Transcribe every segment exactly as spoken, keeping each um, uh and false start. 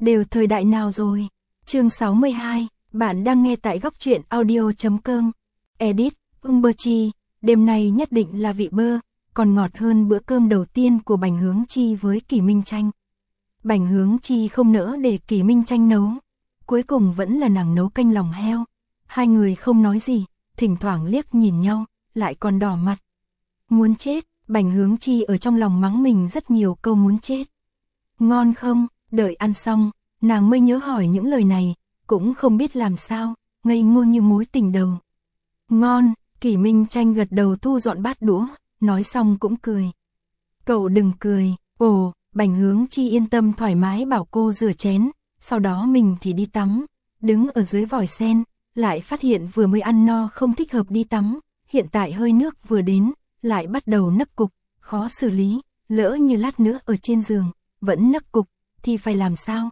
đều thời đại nào rồi. Chương sáu mươi hai, bạn đang nghe tại góc truyện audio chấm com. Edit, Umberchi, đêm nay nhất định là vị bơ, còn ngọt hơn bữa cơm đầu tiên của Bành Hướng Chi với Kỷ Minh Tranh. Bành Hướng Chi không nỡ để Kỷ Minh Tranh nấu, cuối cùng vẫn là nàng nấu canh lòng heo. Hai người không nói gì, thỉnh thoảng liếc nhìn nhau, lại còn đỏ mặt. Muốn chết, Bành Hướng Chi ở trong lòng mắng mình rất nhiều câu muốn chết. Ngon không? Đợi ăn xong, nàng mới nhớ hỏi những lời này, cũng không biết làm sao, ngây ngô như mối tình đầu. Ngon, Kỷ Minh Tranh gật đầu thu dọn bát đũa, nói xong cũng cười. Cậu đừng cười, ồ, Bành Hướng Chi yên tâm thoải mái bảo cô rửa chén, sau đó mình thì đi tắm, đứng ở dưới vòi sen, lại phát hiện vừa mới ăn no không thích hợp đi tắm, hiện tại hơi nước vừa đến, lại bắt đầu nấc cục, khó xử lý, lỡ như lát nữa ở trên giường, vẫn nấc cục, thì phải làm sao?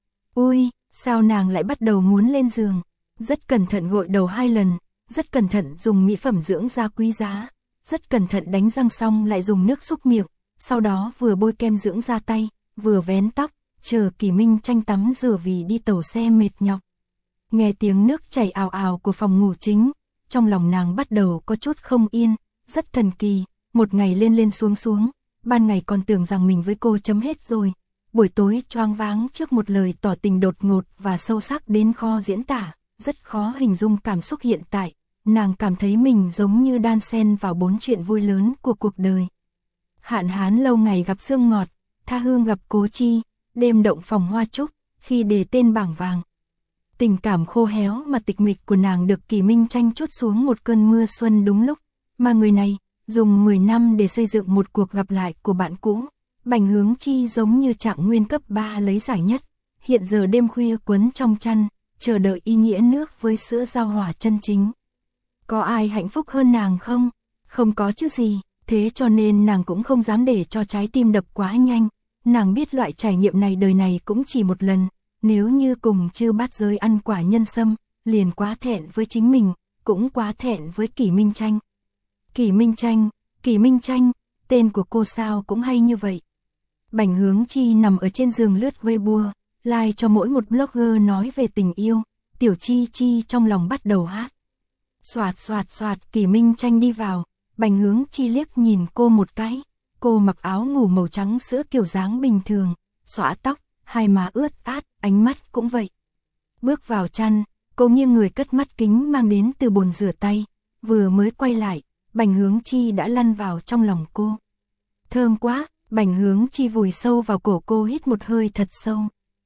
Ui, sao nàng lại bắt đầu muốn lên giường? Rất cẩn thận gội đầu hai lần, rất cẩn thận dùng mỹ phẩm dưỡng da quý giá, rất cẩn thận đánh răng xong lại dùng nước súc miệng, sau đó vừa bôi kem dưỡng da tay, vừa vén tóc, chờ Kỷ Minh Tranh tắm rửa vì đi tàu xe mệt nhọc. Nghe tiếng nước chảy ào ào của phòng ngủ chính, trong lòng nàng bắt đầu có chút không yên, rất thần kỳ, một ngày lên lên xuống xuống, ban ngày còn tưởng rằng mình với cô chấm hết rồi, buổi tối choáng váng trước một lời tỏ tình đột ngột và sâu sắc đến khó diễn tả, rất khó hình dung cảm xúc hiện tại, nàng cảm thấy mình giống như đan xen vào bốn chuyện vui lớn của cuộc đời. Hạn hán lâu ngày gặp sương ngọt, tha hương gặp cố chi, đêm động phòng hoa trúc, khi đề tên bảng vàng. Tình cảm khô héo mà tịch mịch của nàng được Kỷ Minh Tranh trút xuống một cơn mưa xuân đúng lúc, mà người này, dùng mười năm để xây dựng một cuộc gặp lại của bạn cũ. Bành Hướng Chi giống như trạng nguyên cấp ba lấy giải nhất, hiện giờ đêm khuya quấn trong chăn, chờ đợi ý nghĩa nước với sữa giao hòa chân chính. Có ai hạnh phúc hơn nàng không? Không có chứ gì, thế cho nên nàng cũng không dám để cho trái tim đập quá nhanh, nàng biết loại trải nghiệm này đời này cũng chỉ một lần, nếu như cùng Chư Bát Giới ăn quả nhân sâm, liền quá thẹn với chính mình, cũng quá thẹn với Kỷ Minh Tranh. Kỷ Minh Tranh, Kỷ Minh Tranh, tên của cô sao cũng hay như vậy. Bành Hướng Chi nằm ở trên giường lướt Weibo, like cho mỗi một blogger nói về tình yêu, Tiểu Chi Chi trong lòng bắt đầu hát. Xoạt xoạt xoạt, Kỷ Minh Tranh đi vào, Bành Hướng Chi liếc nhìn cô một cái, cô mặc áo ngủ màu trắng sữa kiểu dáng bình thường, xõa tóc, hai má ướt át, ánh mắt cũng vậy. Bước vào chăn, cô nghiêng người cất mắt kính mang đến từ bồn rửa tay, vừa mới quay lại, Bành Hướng Chi đã lăn vào trong lòng cô. Thơm quá, Bành Hướng Chi vùi sâu vào cổ cô hít một hơi thật sâu.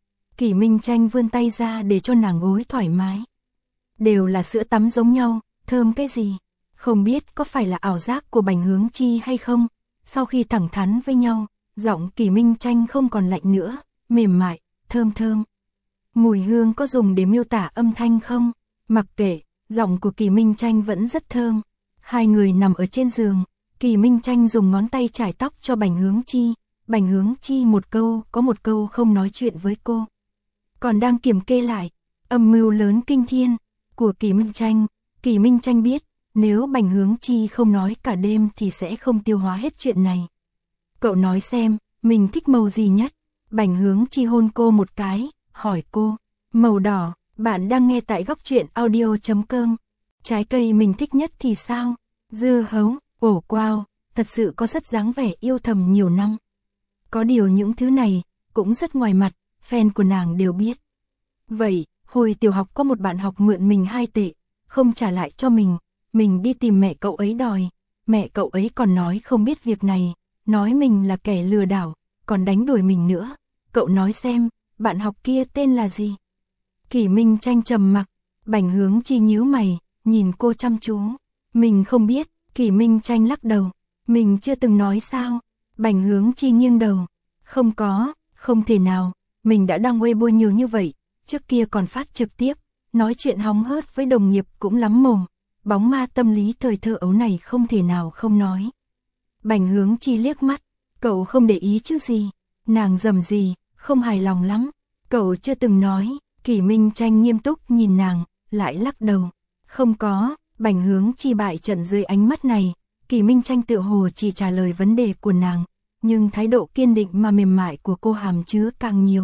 Kỷ Minh Tranh vươn tay ra để cho nàng gối thoải mái. Đều là sữa tắm giống nhau, thơm cái gì? Không biết có phải là ảo giác của Bành Hướng Chi hay không? Sau khi thẳng thắn với nhau, giọng Kỷ Minh Tranh không còn lạnh nữa, mềm mại, thơm thơm. Mùi hương có dùng để miêu tả âm thanh không? Mặc kệ, giọng của Kỷ Minh Tranh vẫn rất thơm. Hai người nằm ở trên giường, Kỷ Minh Tranh dùng ngón tay chải tóc cho Bành Hướng Chi, Bành Hướng Chi một câu có một câu không nói chuyện với cô. Còn đang kiểm kê lại, âm mưu lớn kinh thiên của Kỷ Minh Tranh, Kỷ Minh Tranh biết, nếu Bành Hướng Chi không nói cả đêm thì sẽ không tiêu hóa hết chuyện này. Cậu nói xem, mình thích màu gì nhất? Bành Hướng Chi hôn cô một cái, hỏi cô, màu đỏ, bạn đang nghe tại góc truyện audio chấm com. Trái cây mình thích nhất thì sao? Dưa hấu, ổ wow, thật sự có rất dáng vẻ yêu thầm nhiều năm. Có điều những thứ này, cũng rất ngoài mặt, fan của nàng đều biết. Vậy, hồi tiểu học có một bạn học mượn mình hai tệ, không trả lại cho mình, mình đi tìm mẹ cậu ấy đòi, mẹ cậu ấy còn nói không biết việc này, nói mình là kẻ lừa đảo, còn đánh đuổi mình nữa. Cậu nói xem, bạn học kia tên là gì? Kỷ Minh Tranh trầm mặc, Bành Hướng Chi nhíu mày, nhìn cô chăm chú. Mình không biết, Kỷ Minh Tranh lắc đầu. Mình chưa từng nói sao? Bành Hướng Chi nghiêng đầu. Không có, không thể nào, mình đã đăng Weibo nhiều như vậy, trước kia còn phát trực tiếp, nói chuyện hóng hớt với đồng nghiệp cũng lắm mồm. Bóng ma tâm lý thời thơ ấu này không thể nào không nói. Bành Hướng Chi liếc mắt, cậu không để ý chứ gì? Nàng rầm gì, không hài lòng lắm. Cậu chưa từng nói. Kỷ Minh Tranh nghiêm túc nhìn nàng, lại lắc đầu. Không có, Bành Hướng Chi bại trận dưới ánh mắt này. Kỷ Minh Tranh tự hồ chỉ trả lời vấn đề của nàng, nhưng thái độ kiên định mà mềm mại của cô hàm chứa càng nhiều.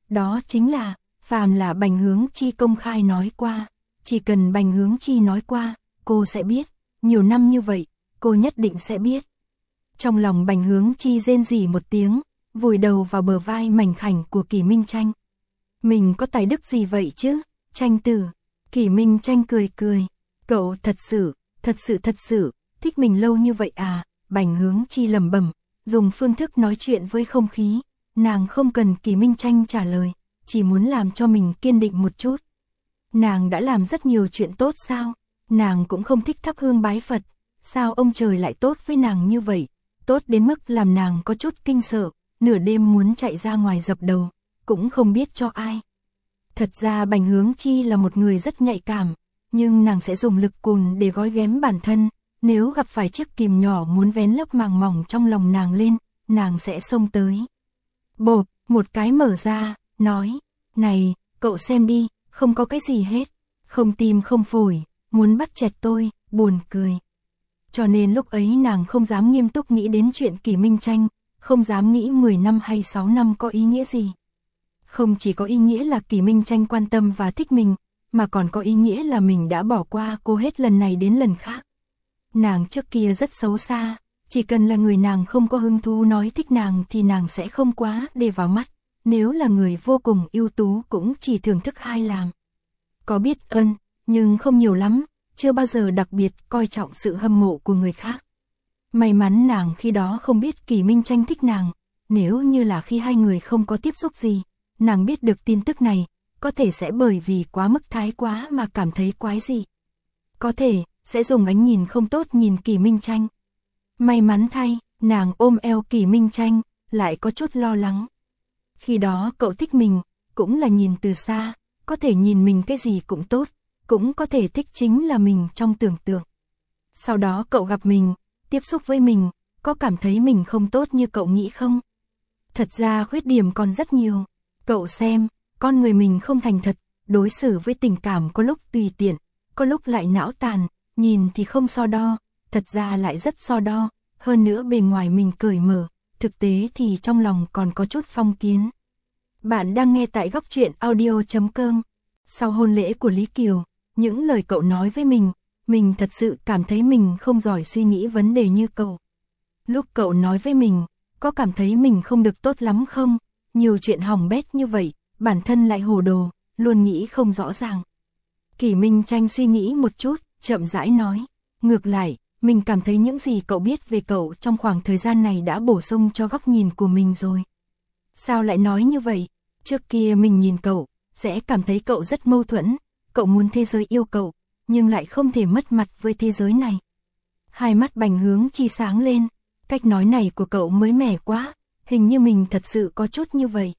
đó chính là, phàm là Bành Hướng Chi công khai nói qua, chỉ cần Bành Hướng Chi nói qua, cô sẽ biết, nhiều năm như vậy, cô nhất định sẽ biết. Trong lòng Bành Hướng Chi rên rỉ một tiếng, vùi đầu vào bờ vai mảnh khảnh của Kỷ Minh Tranh. Mình có tài đức gì vậy chứ, Tranh tử? Kỷ Minh Tranh cười cười, cậu thật sự, thật sự thật sự, thích mình lâu như vậy à? Bành Hướng Chi lẩm bẩm, dùng phương thức nói chuyện với không khí, nàng không cần Kỷ Minh Tranh trả lời, chỉ muốn làm cho mình kiên định một chút. Nàng đã làm rất nhiều chuyện tốt sao? Nàng cũng không thích thắp hương bái Phật, sao ông trời lại tốt với nàng như vậy? Tốt đến mức làm nàng có chút kinh sợ, nửa đêm muốn chạy ra ngoài dập đầu, cũng không biết cho ai. Thật ra Bành Hướng Chi là một người rất nhạy cảm, nhưng nàng sẽ dùng lực cùn để gói ghém bản thân, nếu gặp phải chiếc kìm nhỏ muốn vén lớp màng mỏng trong lòng nàng lên, nàng sẽ xông tới. Bộp, một cái mở ra, nói, này, cậu xem đi, không có cái gì hết, không tim không phổi, muốn bắt chẹt tôi, buồn cười. Cho nên lúc ấy nàng không dám nghiêm túc nghĩ đến chuyện Kỷ Minh Tranh, không dám nghĩ mười năm hay sáu năm có ý nghĩa gì. Không chỉ có ý nghĩa là Kỷ Minh Tranh quan tâm và thích mình, mà còn có ý nghĩa là mình đã bỏ qua cô hết lần này đến lần khác. Nàng trước kia rất xấu xa, chỉ cần là người nàng không có hứng thú nói thích nàng thì nàng sẽ không quá để vào mắt, nếu là người vô cùng ưu tú cũng chỉ thưởng thức hai làm. Có biết ơn, nhưng không nhiều lắm, chưa bao giờ đặc biệt coi trọng sự hâm mộ của người khác. May mắn nàng khi đó không biết Kỷ Minh Tranh thích nàng, nếu như là khi hai người không có tiếp xúc gì, nàng biết được tin tức này, có thể sẽ bởi vì quá mức thái quá mà cảm thấy quái dị. Có thể, sẽ dùng ánh nhìn không tốt nhìn Kỷ Minh Tranh. May mắn thay, nàng ôm eo Kỷ Minh Tranh, lại có chút lo lắng. Khi đó cậu thích mình, cũng là nhìn từ xa, có thể nhìn mình cái gì cũng tốt, cũng có thể thích chính là mình trong tưởng tượng. Sau đó cậu gặp mình, tiếp xúc với mình, có cảm thấy mình không tốt như cậu nghĩ không? Thật ra khuyết điểm còn rất nhiều. Cậu xem, con người mình không thành thật, đối xử với tình cảm có lúc tùy tiện, có lúc lại não tàn, nhìn thì không so đo, thật ra lại rất so đo, hơn nữa bề ngoài mình cởi mở, thực tế thì trong lòng còn có chút phong kiến. Bạn đang nghe tại góc truyện audio chấm com. Sau hôn lễ của Lý Kiều, những lời cậu nói với mình, mình thật sự cảm thấy mình không giỏi suy nghĩ vấn đề như cậu. Lúc cậu nói với mình, có cảm thấy mình không được tốt lắm không? Nhiều chuyện hỏng bét như vậy, bản thân lại hồ đồ, luôn nghĩ không rõ ràng. Kỷ Minh Tranh suy nghĩ một chút, chậm rãi nói. Ngược lại, mình cảm thấy những gì cậu biết về cậu trong khoảng thời gian này đã bổ sung cho góc nhìn của mình rồi. Sao lại nói như vậy? Trước kia mình nhìn cậu, sẽ cảm thấy cậu rất mâu thuẫn, cậu muốn thế giới yêu cậu, nhưng lại không thể mất mặt với thế giới này. Hai mắt Bành Hướng Chi sáng lên, cách nói này của cậu mới mẻ quá, hình như mình thật sự có chút như vậy.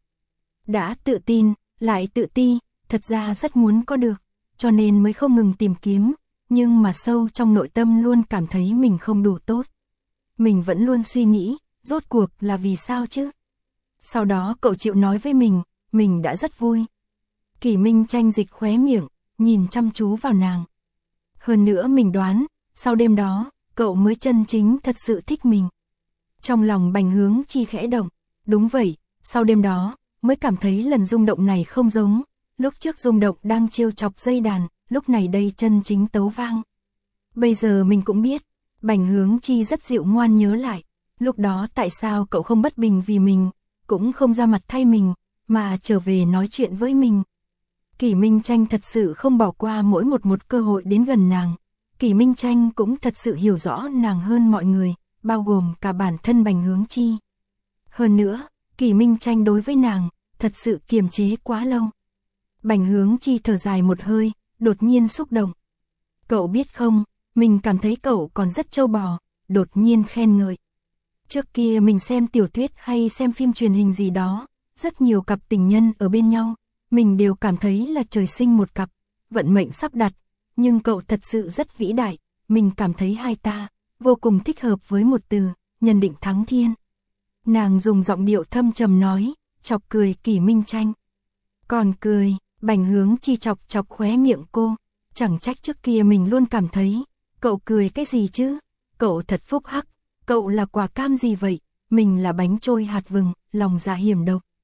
Đã tự tin, lại tự ti, thật ra rất muốn có được, cho nên mới không ngừng tìm kiếm, nhưng mà sâu trong nội tâm luôn cảm thấy mình không đủ tốt. Mình vẫn luôn suy nghĩ, rốt cuộc là vì sao chứ? Sau đó cậu chịu nói với mình, mình đã rất vui. Kỷ Minh Tranh dịch khóe miệng, nhìn chăm chú vào nàng. Hơn nữa mình đoán, sau đêm đó, cậu mới chân chính thật sự thích mình. Trong lòng Bành Hướng Chi khẽ động, đúng vậy, sau đêm đó, mới cảm thấy lần rung động này không giống, lúc trước rung động đang trêu chọc dây đàn, lúc này đây chân chính tấu vang. Bây giờ mình cũng biết, Bành Hướng Chi rất dịu ngoan nhớ lại, lúc đó tại sao cậu không bất bình vì mình, cũng không ra mặt thay mình, mà trở về nói chuyện với mình. Kỷ Minh Tranh thật sự không bỏ qua mỗi một một cơ hội đến gần nàng, Kỷ Minh Tranh cũng thật sự hiểu rõ nàng hơn mọi người, bao gồm cả bản thân Bành Hướng Chi. Hơn nữa, Kỷ Minh Tranh đối với nàng, thật sự kiềm chế quá lâu. Bành Hướng Chi thở dài một hơi, đột nhiên xúc động. Cậu biết không, mình cảm thấy cậu còn rất trâu bò, đột nhiên khen ngợi. Trước kia mình xem tiểu thuyết hay xem phim truyền hình gì đó, rất nhiều cặp tình nhân ở bên nhau, mình đều cảm thấy là trời sinh một cặp, vận mệnh sắp đặt, nhưng cậu thật sự rất vĩ đại, mình cảm thấy hai ta vô cùng thích hợp với một từ, nhân định thắng thiên. Nàng dùng giọng điệu thâm trầm nói, chọc cười Kỷ Minh Tranh. Còn cười, Bành Hướng Chi chọc chọc khóe miệng cô, chẳng trách trước kia mình luôn cảm thấy, cậu cười cái gì chứ, cậu thật phúc hắc, cậu là quả cam gì vậy, mình là bánh trôi hạt vừng, lòng dạ hiểm độc.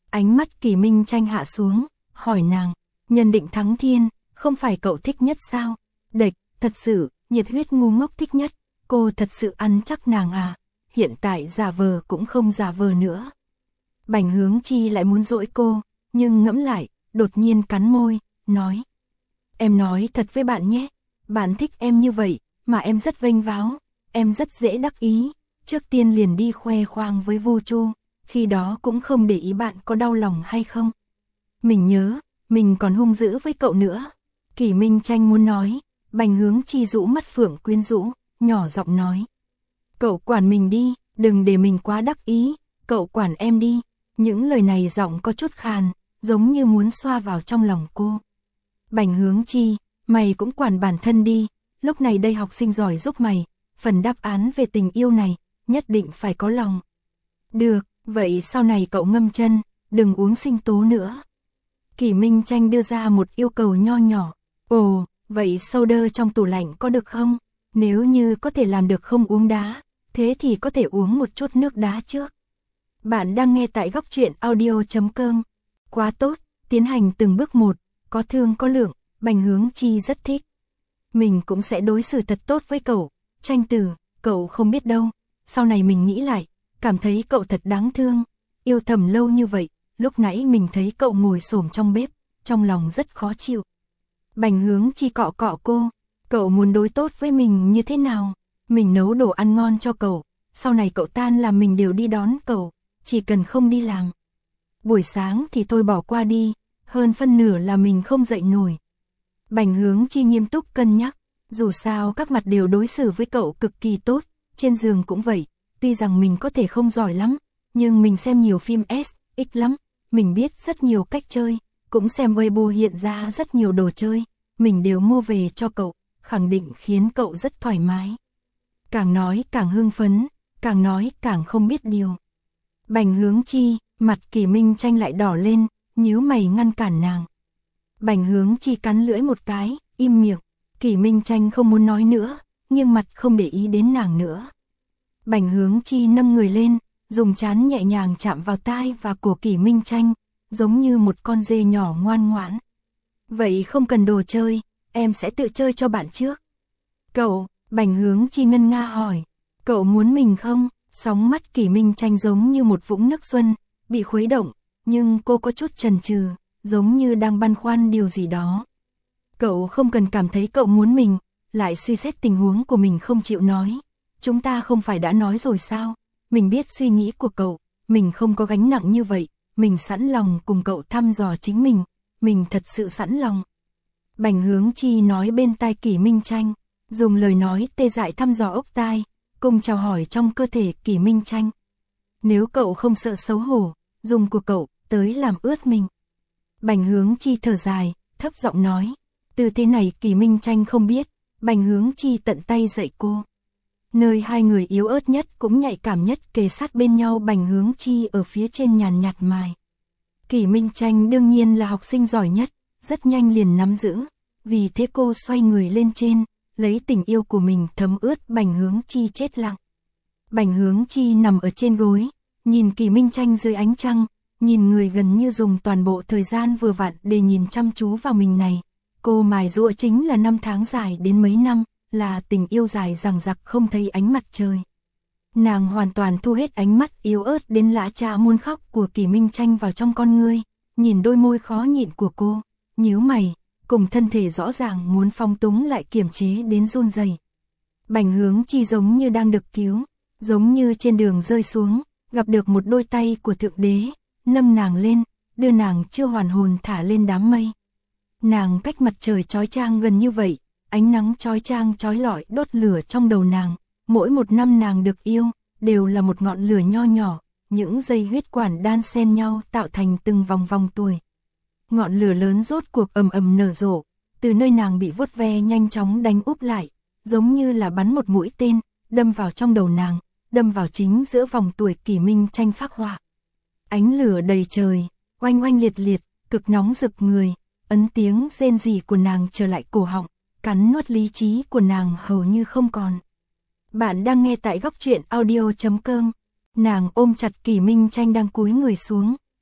Ánh mắt Kỷ Minh Tranh hạ xuống, hỏi nàng, nhân định thắng thiên, không phải cậu thích nhất sao? Địch, thật sự, nhiệt huyết ngu ngốc thích nhất, cô thật sự ăn chắc nàng à, hiện tại giả vờ cũng không giả vờ nữa. Bành Hướng Chi lại muốn dỗi cô, nhưng ngẫm lại, đột nhiên cắn môi, nói. Em nói thật với bạn nhé, bạn thích em như vậy, mà em rất vênh váo, em rất dễ đắc ý, trước tiên liền đi khoe khoang với Vu Chu, khi đó cũng không để ý bạn có đau lòng hay không. Mình nhớ, mình còn hung dữ với cậu nữa. Kỷ Minh Tranh muốn nói, Bành Hướng Chi rũ mắt phượng quyến rũ, nhỏ giọng nói. Cậu quản mình đi, đừng để mình quá đắc ý, cậu quản em đi. Những lời này giọng có chút khàn, giống như muốn xoa vào trong lòng cô. Bành Hướng Chi, mày cũng quản bản thân đi, lúc này đây học sinh giỏi giúp mày, phần đáp án về tình yêu này, nhất định phải có lòng. Được, vậy sau này cậu ngâm chân, đừng uống sinh tố nữa. Kỷ Minh Tranh đưa ra một yêu cầu nho nhỏ. Ồ, vậy soda trong tủ lạnh có được không? Nếu như có thể làm được không uống đá, thế thì có thể uống một chút nước đá trước. Bạn đang nghe tại góc truyện audio chấm com. Quá tốt, tiến hành từng bước một, có thương có lượng, Bành Hướng Chi rất thích. Mình cũng sẽ đối xử thật tốt với cậu, Tranh Tử, cậu không biết đâu. Sau này mình nghĩ lại, cảm thấy cậu thật đáng thương, yêu thầm lâu như vậy, lúc nãy mình thấy cậu ngồi xổm trong bếp, trong lòng rất khó chịu. Bành Hướng Chi cọ cọ cô, cậu muốn đối tốt với mình như thế nào? Mình nấu đồ ăn ngon cho cậu, sau này cậu tan làm mình đều đi đón cậu, chỉ cần không đi làm. Buổi sáng thì thôi bỏ qua đi, hơn phân nửa là mình không dậy nổi. Bành Hướng Chi nghiêm túc cân nhắc, dù sao các mặt đều đối xử với cậu cực kỳ tốt, trên giường cũng vậy, tuy rằng mình có thể không giỏi lắm, nhưng mình xem nhiều phim S, X lắm, mình biết rất nhiều cách chơi, cũng xem Weibo hiện ra rất nhiều đồ chơi, mình đều mua về cho cậu, khẳng định khiến cậu rất thoải mái. Càng nói càng hưng phấn, càng nói càng không biết điều. Bành Hướng Chi, mặt Kỷ Minh Tranh lại đỏ lên, nhíu mày ngăn cản nàng. Bành Hướng Chi cắn lưỡi một cái, im miệng. Kỷ Minh Tranh không muốn nói nữa, nghiêng mặt không để ý đến nàng nữa. Bành Hướng Chi nâng người lên, dùng trán nhẹ nhàng chạm vào tai và cổ Kỷ Minh Tranh, giống như một con dê nhỏ ngoan ngoãn. Vậy không cần đồ chơi, em sẽ tự chơi cho bạn trước. Cậu, Bành Hướng Chi ngân nga hỏi, cậu muốn mình không? Sóng mắt Kỷ Minh Tranh giống như một vũng nước xuân, bị khuấy động, nhưng cô có chút chần chừ, giống như đang băn khoăn điều gì đó. Cậu không cần cảm thấy cậu muốn mình, lại suy xét tình huống của mình không chịu nói. Chúng ta không phải đã nói rồi sao? Mình biết suy nghĩ của cậu, mình không có gánh nặng như vậy, mình sẵn lòng cùng cậu thăm dò chính mình, mình thật sự sẵn lòng. Bành Hướng Chi nói bên tai Kỷ Minh Tranh, dùng lời nói tê dại thăm dò ốc tai, cùng chào hỏi trong cơ thể Kỷ Minh Tranh. Nếu cậu không sợ xấu hổ, dùng của cậu tới làm ướt mình. Bành Hướng Chi thở dài, thấp giọng nói, từ thế này Kỷ Minh Tranh không biết, Bành Hướng Chi tận tay dạy cô. Nơi hai người yếu ớt nhất cũng nhạy cảm nhất kề sát bên nhau, Bành Hướng Chi ở phía trên nhàn nhạt mài. Kỷ Minh Tranh đương nhiên là học sinh giỏi nhất, rất nhanh liền nắm giữ, vì thế cô xoay người lên trên, lấy tình yêu của mình thấm ướt Bành Hướng Chi chết lặng. Bành Hướng Chi nằm ở trên gối, nhìn Kỷ Minh Tranh dưới ánh trăng, nhìn người gần như dùng toàn bộ thời gian vừa vặn để nhìn chăm chú vào mình này. Cô mài giũa chính là năm tháng dài đến mấy năm, là tình yêu dài dằng dặc không thấy ánh mặt trời. Nàng hoàn toàn thu hết ánh mắt yếu ớt đến lã chả muốn khóc của Kỷ Minh Tranh vào trong con ngươi, nhìn đôi môi khó nhịn của cô, nhíu mày, cùng thân thể rõ ràng muốn phong túng lại kiềm chế đến run rẩy. Bành Hướng Chi giống như đang được cứu, giống như trên đường rơi xuống, gặp được một đôi tay của Thượng Đế, nâng nàng lên, đưa nàng chưa hoàn hồn thả lên đám mây. Nàng cách mặt trời chói chang gần như vậy, ánh nắng chói chang chói lọi đốt lửa trong đầu nàng, mỗi một năm nàng được yêu, đều là một ngọn lửa nho nhỏ, những dây huyết quản đan xen nhau tạo thành từng vòng vòng tuổi. Ngọn lửa lớn rốt cuộc ầm ầm nở rộ, từ nơi nàng bị vuốt ve nhanh chóng đánh úp lại, giống như là bắn một mũi tên, đâm vào trong đầu nàng, đâm vào chính giữa vòng tuổi Kỷ Minh Tranh phác họa. Ánh lửa đầy trời, oanh oanh liệt liệt, cực nóng rực người, ấn tiếng rên rỉ của nàng trở lại cổ họng, cắn nuốt lý trí của nàng hầu như không còn. Bạn đang nghe tại góc truyện audio chấm com. Nàng ôm chặt Kỷ Minh Tranh đang cúi người xuống,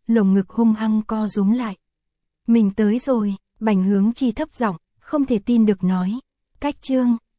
lồng ngực hung hăng co rúm lại. Mình tới rồi, Bành Hướng Chi thấp giọng, không thể tin được nói. Cách Trương,